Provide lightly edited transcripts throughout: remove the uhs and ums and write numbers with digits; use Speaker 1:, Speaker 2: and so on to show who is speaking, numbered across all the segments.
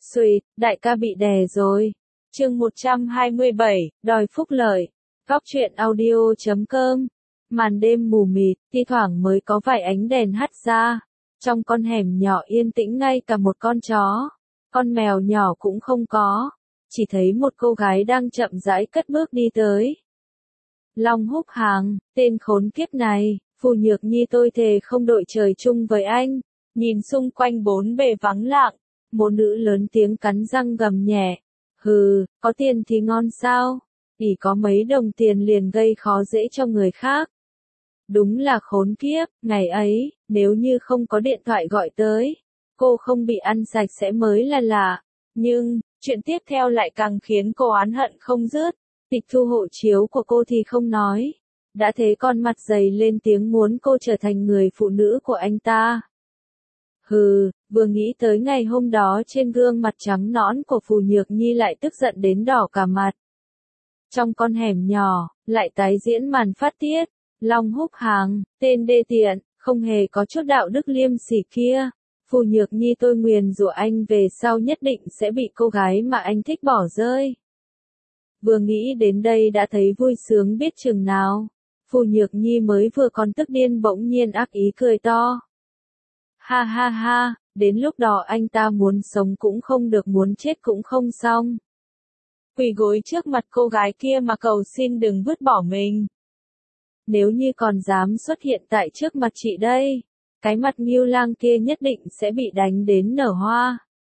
Speaker 1: Xùi, đại ca bị đè rồi. Chương 127, đòi phúc lợi. Góc truyện audio.com. Màn đêm mù mịt, thi thoảng mới có vài ánh đèn hắt ra. Trong con hẻm nhỏ yên tĩnh ngay cả một con chó, con mèo nhỏ cũng không có. Chỉ thấy một cô gái đang chậm rãi cất bước đi tới. Long Húc Hàng, tên khốn kiếp này, Phù Nhược Nhi tôi thề không đội trời chung với anh. Nhìn xung quanh bốn bề vắng lặng, một nữ lớn tiếng cắn răng gầm nhẹ. Hừ, có tiền thì ngon sao? Chỉ có mấy đồng tiền liền gây khó dễ cho người khác. Đúng là khốn kiếp, ngày ấy, nếu như không có điện thoại gọi tới, cô không bị ăn sạch sẽ mới là lạ. Nhưng, chuyện tiếp theo lại càng khiến cô oán hận không dứt. Tịch thu hộ chiếu của cô thì không nói. Đã thế con mặt dày lên tiếng muốn cô trở thành người phụ nữ của anh ta. Hừ, vừa nghĩ tới ngày hôm đó trên gương mặt trắng nõn của Phù Nhược Nhi lại tức giận đến đỏ cả mặt. Trong con hẻm nhỏ, lại tái diễn màn phát tiết. Long Húc Hàng, tên đê tiện, không hề có chút đạo đức liêm sỉ kia. Phù Nhược Nhi tôi nguyền rủa anh về sau nhất định sẽ bị cô gái mà anh thích bỏ rơi. Vừa nghĩ đến đây đã thấy vui sướng biết chừng nào. Phù Nhược Nhi mới vừa còn tức điên bỗng nhiên ác ý cười to. Ha ha ha, đến lúc đó anh ta muốn sống cũng không được muốn chết cũng không xong. Quỳ gối trước mặt cô gái kia mà cầu xin đừng vứt bỏ mình. Nếu như còn dám xuất hiện tại trước mặt chị đây, cái mặt Ngưu Lang kia nhất định sẽ bị đánh đến nở hoa.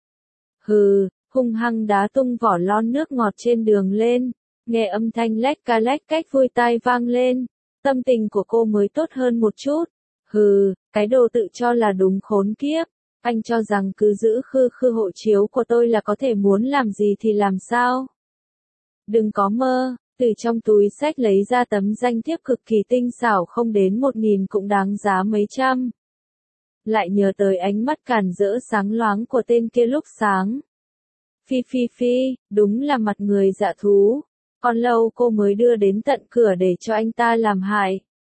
Speaker 1: Hừ, hung hăng đá tung vỏ lon nước ngọt trên đường lên, nghe âm thanh lách ca lách cách vui tai vang lên, tâm tình của cô mới tốt hơn một chút. Hừ, cái đồ tự cho là đúng khốn kiếp, anh cho rằng cứ giữ khư hộ chiếu của tôi là có thể muốn làm gì thì làm sao? Đừng có mơ. Từ trong túi xách lấy ra tấm danh thiếp cực kỳ tinh xảo không đến 1.000 cũng đáng giá mấy trăm. Lại nhớ tới ánh mắt càn rỡ sáng loáng của tên kia lúc sáng. Phi phi phi, đúng là mặt người dạ thú. Còn lâu cô mới đưa đến tận cửa để cho anh ta làm hại.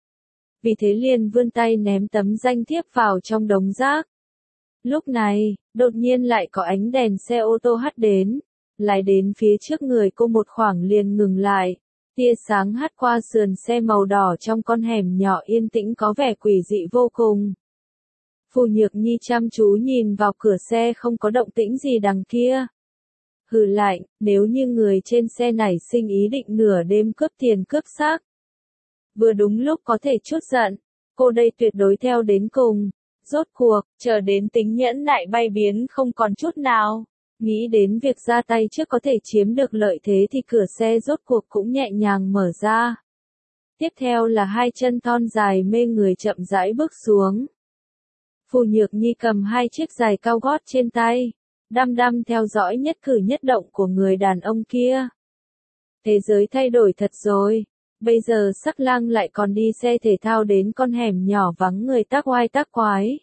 Speaker 1: Vì thế liền vươn tay ném tấm danh thiếp vào trong đống rác. Lúc này, đột nhiên lại có ánh đèn xe ô tô hắt đến. Lái đến phía trước người cô một khoảng liền ngừng lại. Tia sáng hắt qua sườn xe màu đỏ trong con hẻm nhỏ yên tĩnh có vẻ quỷ dị vô cùng. Phù Nhược Nhi chăm chú nhìn vào cửa xe không có động tĩnh gì đằng kia. Hừ lạnh, nếu như người trên xe nảy sinh ý định nửa đêm cướp tiền cướp xác. Vừa đúng lúc có thể chút giận, cô đây tuyệt đối theo đến cùng. Rốt cuộc, chờ đến tính nhẫn nại bay biến không còn chút nào. Nghĩ đến việc ra tay trước có thể chiếm được lợi thế thì cửa xe rốt cuộc cũng nhẹ nhàng mở ra. Tiếp theo là hai chân thon dài mê người chậm rãi bước xuống. Phù Nhược Nhi cầm hai chiếc giày cao gót trên tay, đăm đăm theo dõi nhất cử nhất động của người đàn ông kia. Thế giới thay đổi thật rồi, bây giờ Sắc Lang lại còn đi xe thể thao đến con hẻm nhỏ vắng người tác oai tác quái.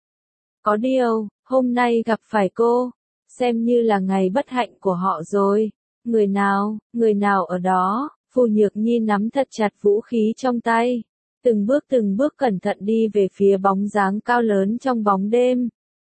Speaker 1: Có điều, hôm nay gặp phải cô, xem như là ngày bất hạnh của họ rồi. Người nào ở đó? Phù Nhược Nhi nắm thật chặt vũ khí trong tay, từng bước cẩn thận đi về phía bóng dáng cao lớn trong bóng đêm.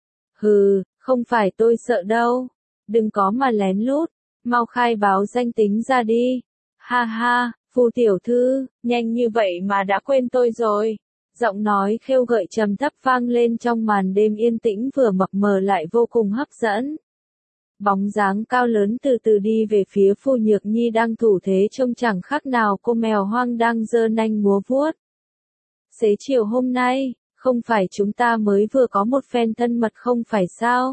Speaker 1: Hừ, không phải tôi sợ đâu, đừng có mà lén lút, mau khai báo danh tính ra đi. Ha ha, Phù tiểu thư, nhanh như vậy mà đã quên tôi rồi. Giọng nói khêu gợi trầm thấp vang lên trong màn đêm yên tĩnh vừa mập mờ lại vô cùng hấp dẫn. Bóng dáng cao lớn từ từ đi về phía Phù Nhược Nhi đang thủ thế trông chẳng khác nào cô mèo hoang đang giơ nanh múa vuốt. Xế chiều hôm nay, không phải chúng ta mới vừa có một phen thân mật không phải sao?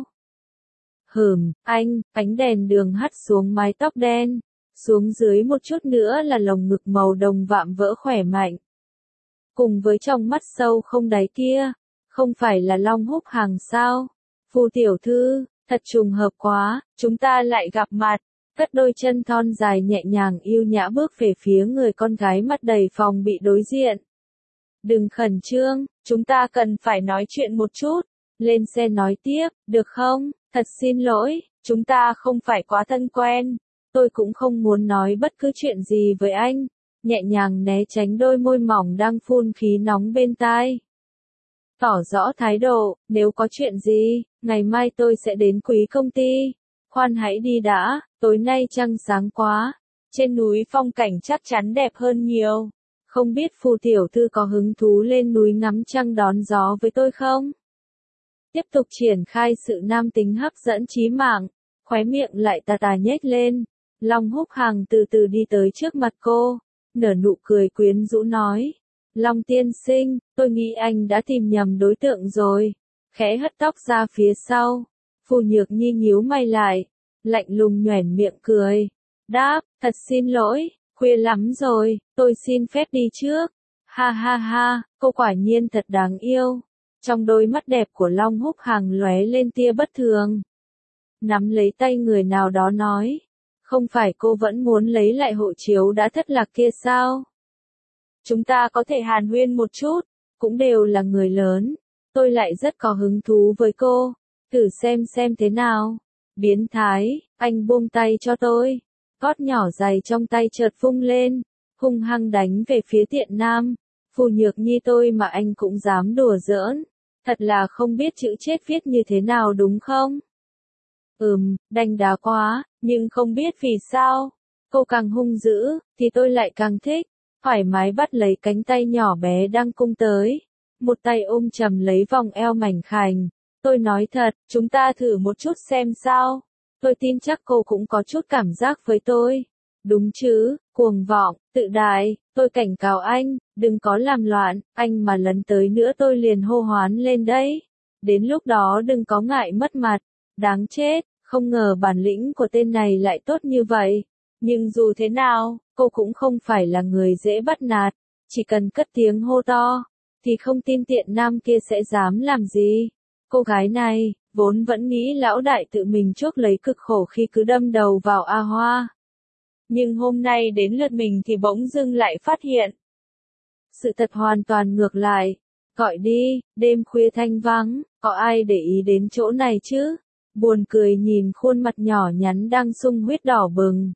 Speaker 1: Anh, ánh đèn đường hắt xuống mái tóc đen, xuống dưới một chút nữa là lồng ngực màu đồng vạm vỡ khỏe mạnh. Cùng với trong mắt sâu không đáy kia, không phải là Long Húc Hàng sao? Phù tiểu thư, thật trùng hợp quá, chúng ta lại gặp mặt. Cất đôi chân thon dài nhẹ nhàng yêu nhã bước về phía người con gái mắt đầy phòng bị đối diện. Đừng khẩn trương, chúng ta cần phải nói chuyện một chút. Lên xe nói tiếp, được không? Thật xin lỗi, chúng ta không phải quá thân quen. Tôi cũng không muốn nói bất cứ chuyện gì với anh. Nhẹ nhàng né tránh đôi môi mỏng đang phun khí nóng bên tai. Tỏ rõ thái độ, nếu có chuyện gì, ngày mai tôi sẽ đến quý công ty. khoan hãy đi đã, tối nay trăng sáng quá, trên núi phong cảnh chắc chắn đẹp hơn nhiều. Không biết Phù tiểu thư có hứng thú lên núi ngắm trăng đón gió với tôi không? Tiếp tục triển khai sự nam tính hấp dẫn chí mạng, khóe miệng lại tà tà nhếch lên. Long Húc Hằng từ từ đi tới trước mặt cô, nở nụ cười quyến rũ nói. Long tiên sinh, tôi nghĩ anh đã tìm nhầm đối tượng rồi. Khẽ hất tóc ra phía sau. Phù Nhược Nhi nhíu mày lại, lạnh lùng nhoẻn miệng cười. Đáp, thật xin lỗi, khuya lắm rồi, tôi xin phép đi trước. Ha ha ha, cô quả nhiên thật đáng yêu. Trong đôi mắt đẹp của Long Húc Hằng lóe lên tia bất thường. Nắm lấy tay người nào đó nói. Không phải cô vẫn muốn lấy lại hộ chiếu đã thất lạc kia sao? Chúng ta có thể hàn huyên một chút, cũng đều là người lớn. Tôi lại rất có hứng thú với cô. Thử xem thế nào. Biến thái, anh buông tay cho tôi. Gót nhỏ dày trong tay chợt vung lên, hung hăng đánh về phía Tiện Nam. Phù Nhược Nhi tôi mà anh cũng dám đùa giỡn. Thật là không biết chữ chết viết như thế nào đúng không? Đanh đá quá, nhưng không biết vì sao. Cô càng hung dữ, thì tôi lại càng thích. Thoải mái bắt lấy cánh tay nhỏ bé đang cung tới. Một tay ôm chầm lấy vòng eo mảnh khảnh. Tôi nói thật, chúng ta thử một chút xem sao. Tôi tin chắc cô cũng có chút cảm giác với tôi. Đúng chứ, cuồng vọng, tự đại, tôi cảnh cáo anh, đừng có làm loạn, anh mà lấn tới nữa tôi liền hô hoán lên đấy. Đến lúc đó đừng có ngại mất mặt. Đáng chết, không ngờ bản lĩnh của tên này lại tốt như vậy. Nhưng dù thế nào, cô cũng không phải là người dễ bắt nạt. Chỉ cần cất tiếng hô to, thì không tin Tiện Nam kia sẽ dám làm gì. Cô gái này, vốn vẫn nghĩ lão đại tự mình chuốc lấy cực khổ khi cứ đâm đầu vào A Hoa. Nhưng hôm nay đến lượt mình thì bỗng dưng lại phát hiện. Sự thật hoàn toàn ngược lại. Gọi đi, đêm khuya thanh vắng, có ai để ý đến chỗ này chứ? Buồn cười nhìn khuôn mặt nhỏ nhắn đang sung huyết đỏ bừng.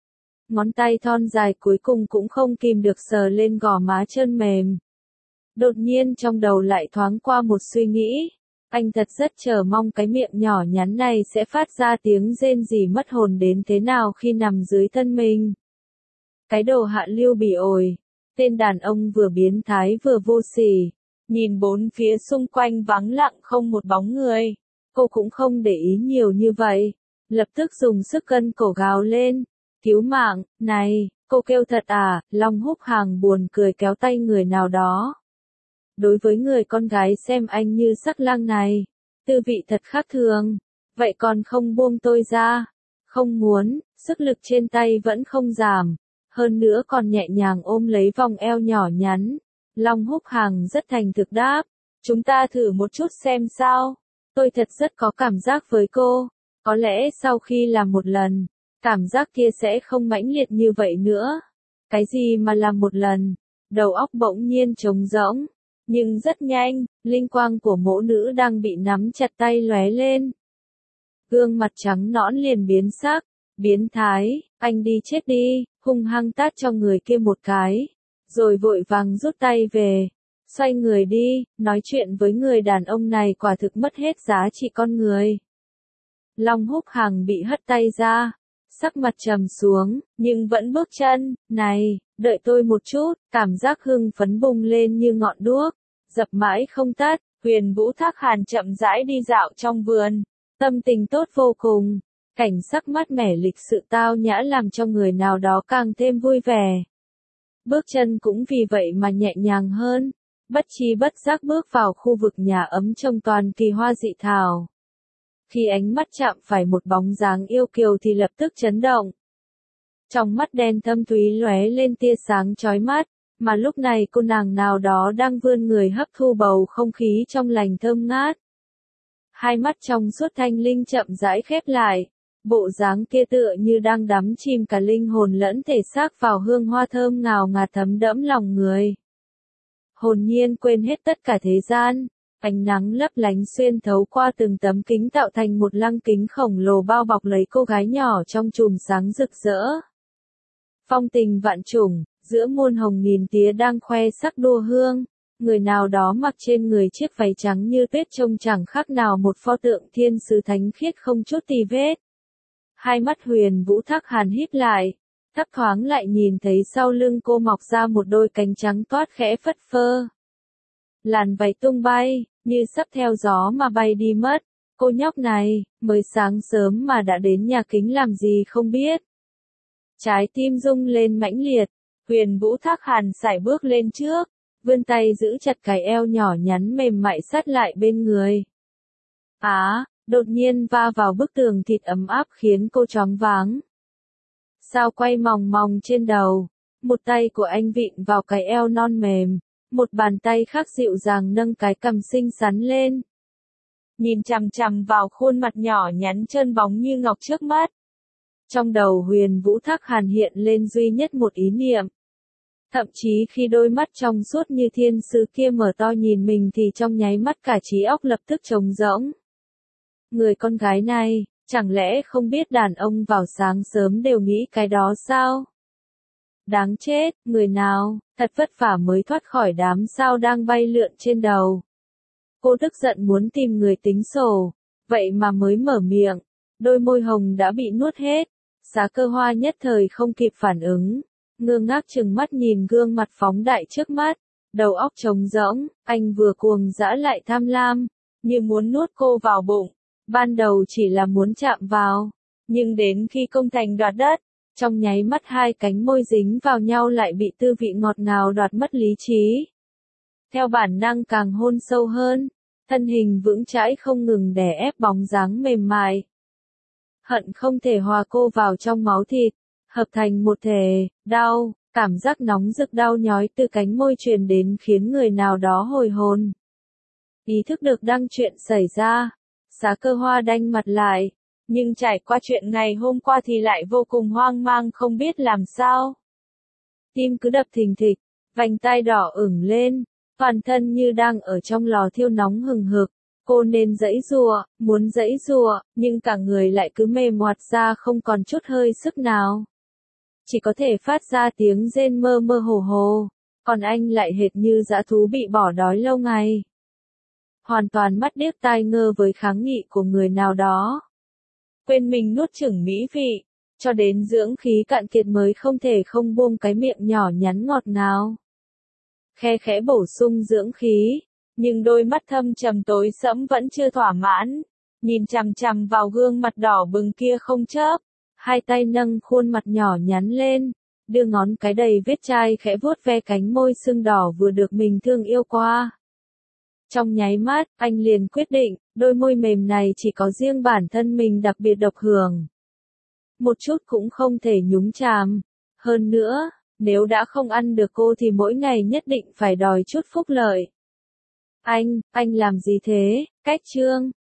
Speaker 1: Ngón tay thon dài cuối cùng cũng không kìm được sờ lên gò má trơn mềm. Đột nhiên trong đầu lại thoáng qua một suy nghĩ. Anh thật rất chờ mong cái miệng nhỏ nhắn này sẽ phát ra tiếng rên rỉ mất hồn đến thế nào khi nằm dưới thân mình. Cái đồ hạ lưu bỉ ổi. Tên đàn ông vừa biến thái vừa vô sỉ. Nhìn bốn phía xung quanh vắng lặng không một bóng người. Cô cũng không để ý nhiều như vậy. Lập tức dùng sức cân cổ gào lên. Cứu mạng, này, cô kêu thật à? Long Húc Hằng buồn cười kéo tay người nào đó. Đối với người con gái xem anh như sắc lang này, tư vị thật khác thường. Vậy còn không buông tôi ra? Không muốn, sức lực trên tay vẫn không giảm. Hơn nữa còn nhẹ nhàng ôm lấy vòng eo nhỏ nhắn. Long Húc Hằng rất thành thực đáp. Chúng ta thử một chút xem sao. Tôi thật rất có cảm giác với cô. Có lẽ sau khi làm một lần, cảm giác kia sẽ không mãnh liệt như vậy nữa. Cái gì mà làm một lần? Đầu óc bỗng nhiên trống rỗng. Nhưng rất nhanh, linh quang của mẫu nữ đang bị nắm chặt tay lóe lên. Gương mặt trắng nõn liền biến sắc. Biến thái, anh đi chết đi, hung hăng tát cho người kia một cái. Rồi vội vàng rút tay về. Xoay người đi, nói chuyện với người đàn ông này quả thực mất hết giá trị con người. Long Húc Hằng bị hất tay ra. Sắc mặt trầm xuống, nhưng vẫn bước chân. Này, đợi tôi một chút, cảm giác hưng phấn bùng lên như ngọn đuốc. Dập mãi không tắt, Huyền Vũ Thác Hàn chậm rãi đi dạo trong vườn. Tâm tình tốt vô cùng. Cảnh sắc mát mẻ lịch sự tao nhã làm cho người nào đó càng thêm vui vẻ. Bước chân cũng vì vậy mà nhẹ nhàng hơn. Bất chi bất giác bước vào khu vực nhà ấm trông toàn kỳ hoa dị thảo. Khi ánh mắt chạm phải một bóng dáng yêu kiều thì lập tức chấn động. Trong mắt đen thâm thúy lóe lên tia sáng chói mắt, mà lúc này cô nàng nào đó đang vươn người hấp thu bầu không khí trong lành thơm ngát. Hai mắt trong suốt thanh linh chậm rãi khép lại, bộ dáng kia tựa như đang đắm chìm cả linh hồn lẫn thể xác vào hương hoa thơm ngào ngạt thấm đẫm lòng người. Hồn nhiên quên hết tất cả thế gian. Ánh nắng lấp lánh xuyên thấu qua từng tấm kính tạo thành một lăng kính khổng lồ bao bọc lấy cô gái nhỏ trong chùm sáng rực rỡ. Phong tình vạn trùng, giữa muôn hồng nghìn tía đang khoe sắc đua hương. Người nào đó mặc trên người chiếc váy trắng như tuyết trông chẳng khác nào một pho tượng thiên sứ thánh khiết không chút tì vết. Hai mắt Huyền Vũ Thác Hàn híp lại, thấp thoáng lại nhìn thấy sau lưng cô mọc ra một đôi cánh trắng toát khẽ phất phơ. Làn váy tung bay, như sắp theo gió mà bay đi mất. Cô nhóc này, mới sáng sớm mà đã đến nhà kính làm gì không biết. Trái tim rung lên mãnh liệt, Huyền Vũ Thác Hàn sải bước lên trước, vươn tay giữ chặt cái eo nhỏ nhắn mềm mại sát lại bên người. Đột nhiên va vào bức tường thịt ấm áp khiến cô choáng váng. Sao quay mòng mòng trên đầu, một tay của anh vịn vào cái eo non mềm, một bàn tay khác dịu dàng nâng cái cằm xinh xắn lên. Nhìn chằm chằm vào khuôn mặt nhỏ nhắn trơn bóng như ngọc trước mắt. Trong đầu Huyền Vũ Thác Hàn hiện lên duy nhất một ý niệm. Thậm chí khi đôi mắt trong suốt như thiên sứ kia mở to nhìn mình thì trong nháy mắt cả trí óc lập tức trống rỗng. Người con gái này, chẳng lẽ không biết đàn ông vào sáng sớm đều nghĩ cái đó sao? Đáng chết, người nào, thật vất vả mới thoát khỏi đám sao đang bay lượn trên đầu. Cô tức giận muốn tìm người tính sổ, vậy mà mới mở miệng, đôi môi hồng đã bị nuốt hết. Xá Cơ Hoa nhất thời không kịp phản ứng, ngơ ngác trừng mắt nhìn gương mặt phóng đại trước mắt, đầu óc trống rỗng, anh vừa cuồng dã lại tham lam, như muốn nuốt cô vào bụng. Ban đầu chỉ là muốn chạm vào, nhưng đến khi công thành đoạt đất, trong nháy mắt hai cánh môi dính vào nhau lại bị tư vị ngọt ngào đoạt mất lý trí. Theo bản năng càng hôn sâu hơn, thân hình vững chãi không ngừng đè ép bóng dáng mềm mại. Hận không thể hòa cô vào trong máu thịt, hợp thành một thể, đau, cảm giác nóng rực đau nhói từ cánh môi truyền đến khiến người nào đó hồi hồn. Ý thức được đang chuyện xảy ra, Xá Cơ Hoa đanh mặt lại, nhưng trải qua chuyện ngày hôm qua thì lại vô cùng hoang mang không biết làm sao. Tim cứ đập thình thịch, vành tai đỏ ửng lên, toàn thân như đang ở trong lò thiêu nóng hừng hực. Cô nên giãy giụa, muốn giãy giụa, nhưng cả người lại cứ mềm ngoặt ra không còn chút hơi sức nào. Chỉ có thể phát ra tiếng rên mơ mơ hồ hồ, còn anh lại hệt như dã thú bị bỏ đói lâu ngày. Hoàn toàn mắt điếc tai ngơ với kháng nghị của người nào đó. Quên mình nuốt chửng mỹ vị, cho đến dưỡng khí cạn kiệt mới không thể không buông cái miệng nhỏ nhắn ngọt ngào. Khe khẽ bổ sung dưỡng khí, nhưng đôi mắt thâm trầm tối sẫm vẫn chưa thỏa mãn, nhìn chằm chằm vào gương mặt đỏ bừng kia không chớp, hai tay nâng khuôn mặt nhỏ nhắn lên, đưa ngón cái đầy vết chai khẽ vuốt ve cánh môi sưng đỏ vừa được mình thương yêu qua. Trong nháy mắt, anh liền quyết định, đôi môi mềm này chỉ có riêng bản thân mình đặc biệt độc hưởng. Một chút cũng không thể nhúng chàm. Hơn nữa, nếu đã không ăn được cô thì mỗi ngày nhất định phải đòi chút phúc lợi. Anh làm gì thế? Cách chương